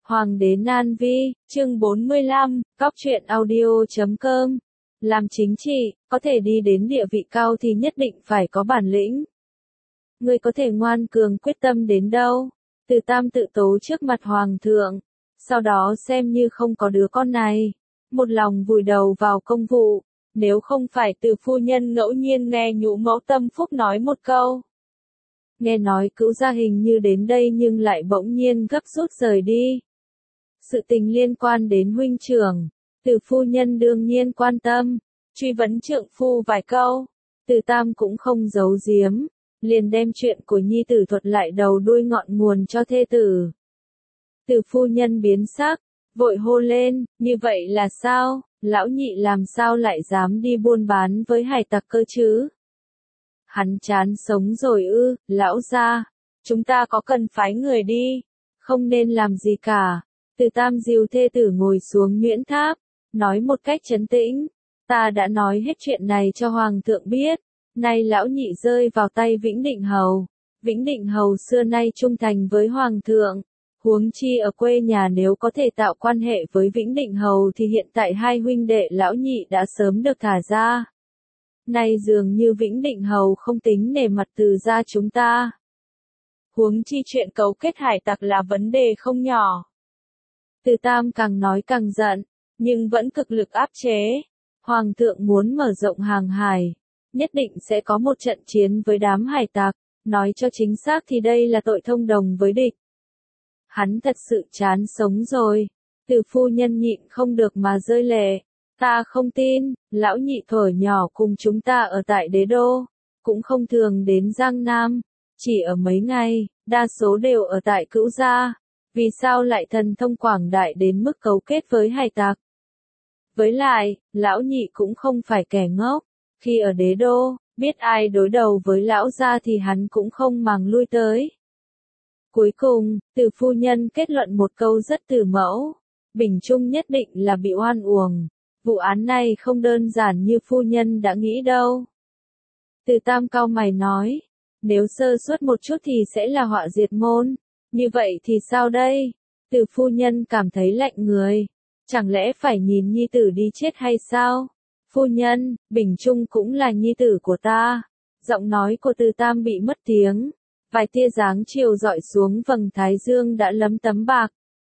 Hoàng đế Nan Vi, chương 45, Cóc truyện audio.com. Làm chính trị, có thể đi đến địa vị cao thì nhất định phải có bản lĩnh. Người có thể ngoan cường quyết tâm đến đâu? Từ Tam tự tố trước mặt Hoàng thượng. Sau đó xem như không có đứa con này. Một lòng vùi đầu vào công vụ. Nếu không phải Từ phu nhân ngẫu nhiên nghe nhũ mẫu Tâm Phúc nói một câu. Nghe nói Cữu gia hình như đến đây nhưng lại bỗng nhiên gấp rút rời đi. Sự tình liên quan đến huynh trưởng, Từ phu nhân đương nhiên quan tâm, truy vấn trượng phu vài câu. Từ Tam cũng không giấu giếm, liền đem chuyện của nhi tử thuật lại đầu đuôi ngọn nguồn cho thê tử. Từ phu nhân biến sắc, vội hô lên, như vậy là sao, lão nhị làm sao lại dám đi buôn bán với hải tặc cơ chứ? Hắn chán sống rồi ư, lão gia, chúng ta có cần phái người đi, không nên làm gì cả. Từ Tam dìu thê tử ngồi xuống nhuyễn tháp, nói một cách trấn tĩnh, ta đã nói hết chuyện này cho Hoàng thượng biết, nay lão nhị rơi vào tay Vĩnh Định Hầu. Vĩnh Định Hầu xưa nay trung thành với Hoàng thượng, huống chi ở quê nhà nếu có thể tạo quan hệ với Vĩnh Định Hầu thì hiện tại hai huynh đệ lão nhị đã sớm được thả ra. Nay dường như Vĩnh Định Hầu không tính nể mặt Từ gia chúng ta. Huống chi chuyện cấu kết hải tặc là vấn đề không nhỏ. Từ Tam càng nói càng giận, nhưng vẫn cực lực áp chế. Hoàng thượng muốn mở rộng hàng hải, nhất định sẽ có một trận chiến với đám hải tặc, nói cho chính xác thì đây là tội thông đồng với địch. Hắn thật sự chán sống rồi. Từ phu nhân nhịn không được mà rơi lệ. Ta không tin, lão nhị thuở nhỏ cùng chúng ta ở tại đế đô, cũng không thường đến Giang Nam, chỉ ở mấy ngày, đa số đều ở tại Cữu gia. Vì sao lại thần thông quảng đại đến mức cấu kết với hải tặc? Với lại, lão nhị cũng không phải kẻ ngốc, khi ở đế đô, biết ai đối đầu với lão gia thì hắn cũng không màng lui tới. Cuối cùng, Từ phu nhân kết luận một câu rất từ mẫu, Bình Trung nhất định là bị oan uổng, vụ án này không đơn giản như phu nhân đã nghĩ đâu. Từ Tam cau mày nói, nếu sơ suất một chút thì sẽ là họa diệt môn. Như vậy thì sao đây? Từ phu nhân cảm thấy lạnh người. Chẳng lẽ phải nhìn nhi tử đi chết hay sao? Phu nhân, Bình Trung cũng là nhi tử của ta. Giọng nói của Từ Tam bị mất tiếng. Vài tia dáng chiều dọi xuống vầng thái dương đã lấm tấm bạc.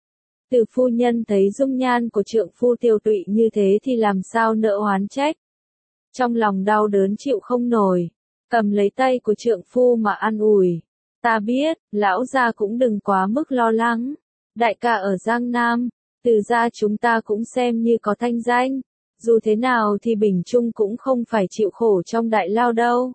Từ phu nhân thấy dung nhan của trượng phu tiêu tụy như thế thì làm sao nỡ oán trách. Trong lòng đau đớn chịu không nổi. Cầm lấy tay của trượng phu mà an ủi. Ta biết, lão gia cũng đừng quá mức lo lắng. Đại ca ở Giang Nam, Từ gia chúng ta cũng xem như có thanh danh. Dù thế nào thì Bình Trung cũng không phải chịu khổ trong đại lao đâu.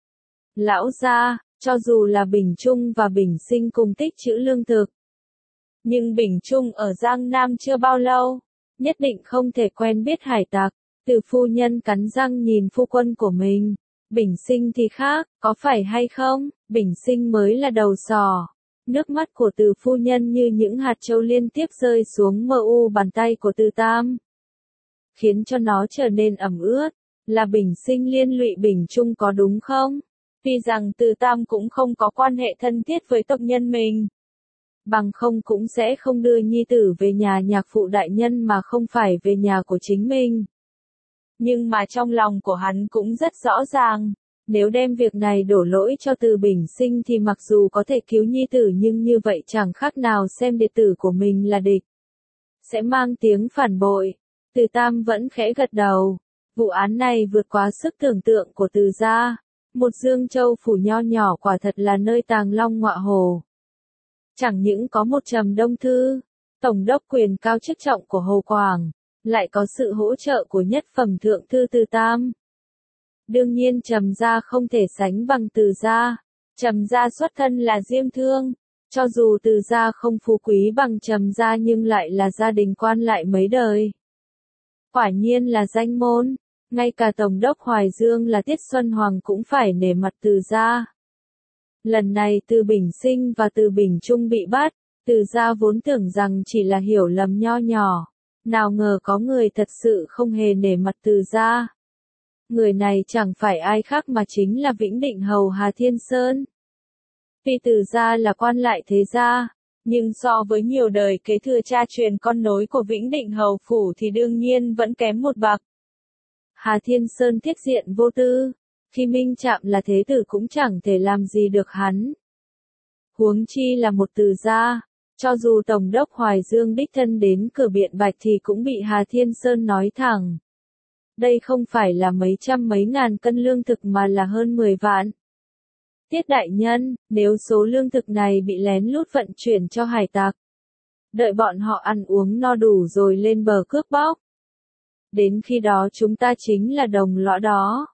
Lão gia, cho dù là Bình Trung và Bình Sinh cùng tích trữ lương thực. Nhưng Bình Trung ở Giang Nam chưa bao lâu, nhất định không thể quen biết hải tặc. Từ phu nhân cắn răng nhìn phu quân của mình. Bình Sinh thì khác, có phải hay không? Bình Sinh mới là đầu sò. Nước mắt của Từ phu nhân như những hạt châu liên tiếp rơi xuống bàn tay của Từ Tam. Khiến cho nó trở nên ẩm ướt. Là Bình Sinh liên lụy Bình Trung có đúng không? Tuy rằng Từ Tam cũng không có quan hệ thân thiết với tộc nhân mình. Bằng không cũng sẽ không đưa nhi tử về nhà nhạc phụ đại nhân mà không phải về nhà của chính mình. Nhưng mà trong lòng của hắn cũng rất rõ ràng, nếu đem việc này đổ lỗi cho Từ Bình Sinh thì mặc dù có thể cứu nhi tử nhưng như vậy chẳng khác nào xem đệ tử của mình là địch. Sẽ mang tiếng phản bội. Từ Tam vẫn khẽ gật đầu. Vụ án này vượt quá sức tưởng tượng của Từ gia. Một Dương Châu phủ nho nhỏ quả thật là nơi tàng long ngọa hổ. Chẳng những có một Trầm Đông Thư, tổng đốc quyền cao chức trọng của Hồ Quảng, lại có sự hỗ trợ của nhất phẩm thượng thư Từ Tam. Đương nhiên Trầm gia không thể sánh bằng Từ gia. Trầm gia xuất thân là diêm thương, cho dù Từ gia không phú quý bằng Trầm gia nhưng lại là gia đình quan lại mấy đời. Quả nhiên là danh môn, ngay cả tổng đốc Hoài Dương là Tiết Xuân Hoàng cũng phải nể mặt Từ gia. Lần này Từ Bình Sinh và Từ Bình Trung bị bắt, Từ gia vốn tưởng rằng chỉ là hiểu lầm nho nhỏ. Nào ngờ có người thật sự không hề nể mặt Từ gia. Người này chẳng phải ai khác mà chính là Vĩnh Định Hầu Hà Thiên Sơn. Tuy Từ gia là quan lại thế gia, Nhưng so với nhiều đời kế thừa cha truyền con nối của Vĩnh Định Hầu Phủ thì đương nhiên vẫn kém một bậc. Hà Thiên Sơn thiết diện vô tư, khi Minh Trạm là thế tử cũng chẳng thể làm gì được hắn. Huống chi là một từ gia, cho dù Tổng đốc Hoài Dương đích thân đến cửa biện bạch thì cũng bị Hà Thiên Sơn nói thẳng. Đây không phải là mấy trăm mấy ngàn cân lương thực mà là hơn 10 vạn. Tiết đại nhân, nếu số lương thực này bị lén lút vận chuyển cho hải tặc, đợi bọn họ ăn uống no đủ rồi lên bờ cướp bóc. Đến khi đó chúng ta chính là đồng lõa đó.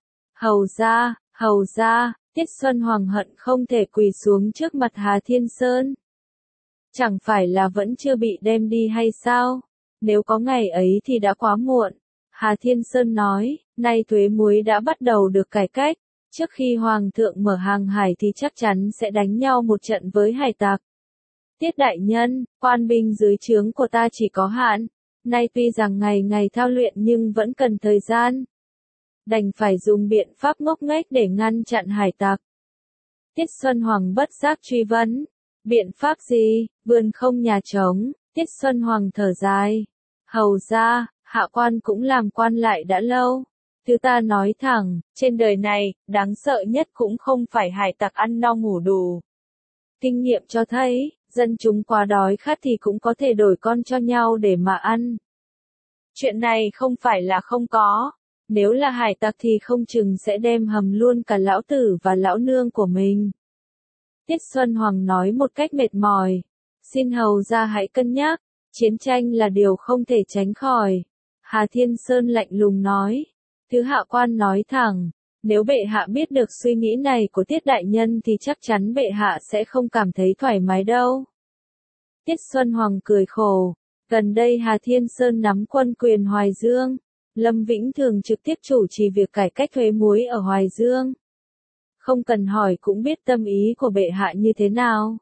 Hầu ra, Tiết Xuân Hoàng hận không thể quỳ xuống trước mặt Hà Thiên Sơn. Chẳng phải là vẫn chưa bị đem đi hay sao? Nếu có ngày ấy thì đã quá muộn. Hà Thiên Sơn nói, nay thuế muối đã bắt đầu được cải cách. Trước khi Hoàng thượng mở hàng hải thì chắc chắn sẽ đánh nhau một trận với hải tặc. Tiết đại nhân, quan binh dưới trướng của ta chỉ có hạn. Nay tuy rằng ngày ngày thao luyện nhưng vẫn cần thời gian. Đành phải dùng biện pháp ngốc nghếch để ngăn chặn hải tặc. Tiết Xuân Hoàng bất giác truy vấn. Biện pháp gì? Vườn không nhà trống. Tiết Xuân Hoàng thở dài. Hầu ra, hạ quan cũng làm quan lại đã lâu. Thứ ta nói thẳng, trên đời này, đáng sợ nhất cũng không phải hải tặc ăn no ngủ đủ. Kinh nghiệm cho thấy, dân chúng quá đói khát thì cũng có thể đổi con cho nhau để mà ăn. Chuyện này không phải là không có. Nếu là hải tặc thì không chừng sẽ đem hầm luôn cả lão tử và lão nương của mình. Tiết Xuân Hoàng nói một cách mệt mỏi. Xin hầu ra hãy cân nhắc, chiến tranh là điều không thể tránh khỏi. Hà Thiên Sơn lạnh lùng nói. Thứ hạ quan nói thẳng, nếu bệ hạ biết được suy nghĩ này của Tiết đại nhân thì chắc chắn bệ hạ sẽ không cảm thấy thoải mái đâu. Tiết Xuân Hoàng cười khổ. Gần đây Hà Thiên Sơn nắm quân quyền Hoài Dương. Lâm Vĩnh Thường trực tiếp chủ trì việc cải cách thuế muối ở Hoài Dương. Không cần hỏi cũng biết tâm ý của bệ hạ như thế nào.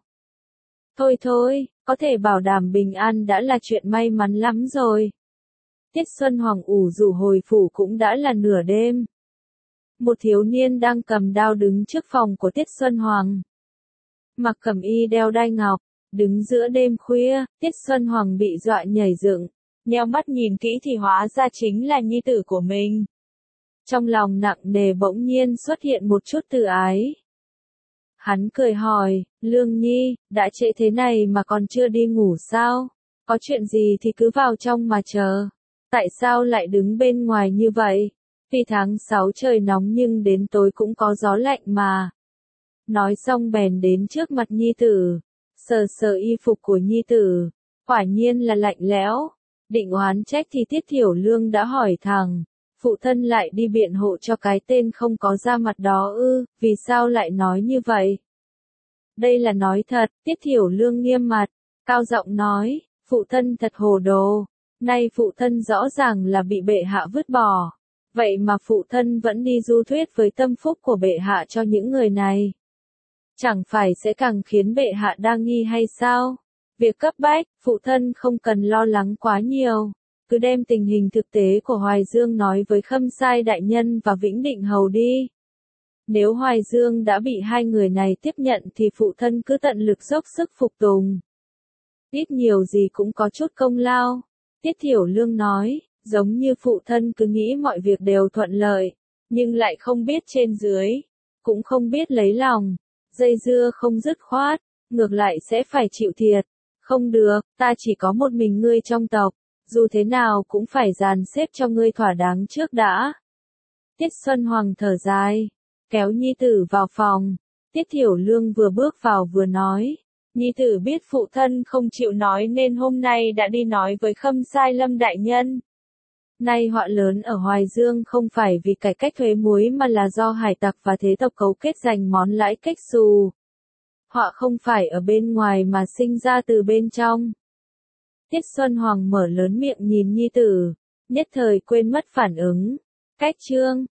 Thôi, có thể bảo đảm bình an đã là chuyện may mắn lắm rồi. Tiết Xuân Hoàng ủ rũ hồi phủ cũng đã là nửa đêm. Một thiếu niên đang cầm đao đứng trước phòng của Tiết Xuân Hoàng. Mặc cẩm y đeo đai ngọc, đứng giữa đêm khuya, Tiết Xuân Hoàng bị dọa nhảy dựng. Nheo mắt nhìn kỹ thì hóa ra chính là nhi tử của mình. Trong lòng nặng nề bỗng nhiên xuất hiện một chút từ ái. Hắn cười hỏi, Lương Nhi, đã trễ thế này mà còn chưa đi ngủ sao? Có chuyện gì thì cứ vào trong mà chờ. Tại sao lại đứng bên ngoài như vậy? Vì tháng 6 trời nóng nhưng đến tối cũng có gió lạnh mà. Nói xong bèn đến trước mặt nhi tử. Sờ y phục của nhi tử. Quả nhiên là lạnh lẽo. Định oán trách thì Tiết Thiểu Lương đã hỏi thẳng. Phụ thân lại đi biện hộ cho cái tên không có da mặt đó ư, vì sao lại nói như vậy? Đây là nói thật, Tiết Thiểu Lương nghiêm mặt, cao giọng nói, phụ thân thật hồ đồ. Nay phụ thân rõ ràng là bị bệ hạ vứt bỏ. Vậy mà phụ thân vẫn đi du thuyết với tâm phúc của bệ hạ cho những người này. Chẳng phải sẽ càng khiến bệ hạ đa nghi hay sao? Việc cấp bách, phụ thân không cần lo lắng quá nhiều. Cứ đem tình hình thực tế của Hoài Dương nói với Khâm Sai đại nhân và Vĩnh Định Hầu đi. Nếu Hoài Dương đã bị hai người này tiếp nhận thì phụ thân cứ tận lực dốc sức phục tùng. Ít nhiều gì cũng có chút công lao. Tiết Thiểu Lương nói, giống như phụ thân cứ nghĩ mọi việc đều thuận lợi, nhưng lại không biết trên dưới, cũng không biết lấy lòng, dây dưa không dứt khoát, ngược lại sẽ phải chịu thiệt. Không được, ta chỉ có một mình ngươi trong tộc, dù thế nào cũng phải dàn xếp cho ngươi thỏa đáng trước đã. Tiết Xuân Hoàng thở dài, kéo nhi tử vào phòng. Tiết Thiểu Lương vừa bước vào vừa nói, nhi tử biết phụ thân không chịu nói nên hôm nay đã đi nói với Khâm Sai Lâm đại nhân. Nay họa lớn ở Hoài Dương không phải vì cải cách thuế muối mà là do hải tặc và thế tộc cấu kết giành món lãi cách xù. Họa không phải ở bên ngoài mà sinh ra từ bên trong. Tiết Xuân Hoàng mở lớn miệng nhìn nhi tử, nhất thời quên mất phản ứng. Cách chương